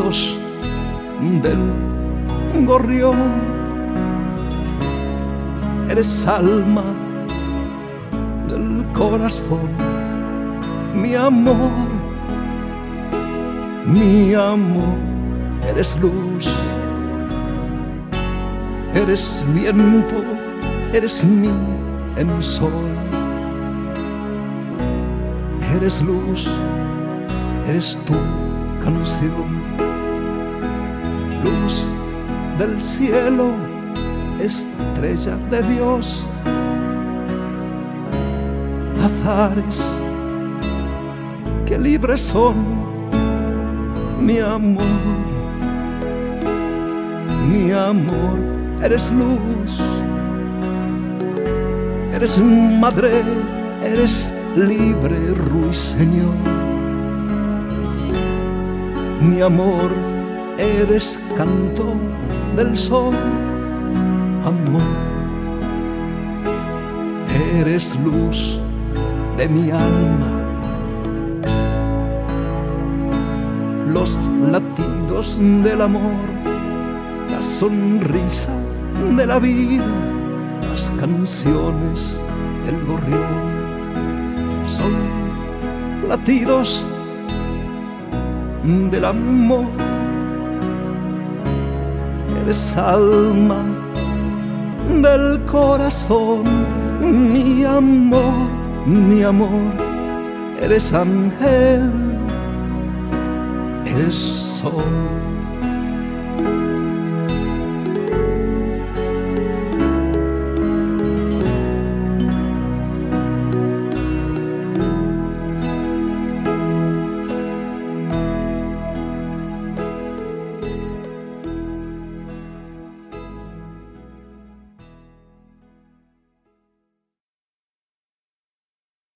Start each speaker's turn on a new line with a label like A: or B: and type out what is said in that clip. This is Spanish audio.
A: latidos del gorrión. Eres alma del corazón, mi amor, mi amor. Eres luz, eres viento, eres mi sol. Eres luz, eres tu canción. Luz del cielo, estrella de Dios. Azares que libres son, mi amor, mi amor. Eres luz, eres madre, eres libre ruiseñor. Mi amor, eres canto del sol. Amor, eres luz de mi alma. Los latidos del amor, la sonrisa de la vida, las canciones del gorrión son latidos del amor. Eres alma del corazón, mi amor, mi amor. Eres ángel, eres sol.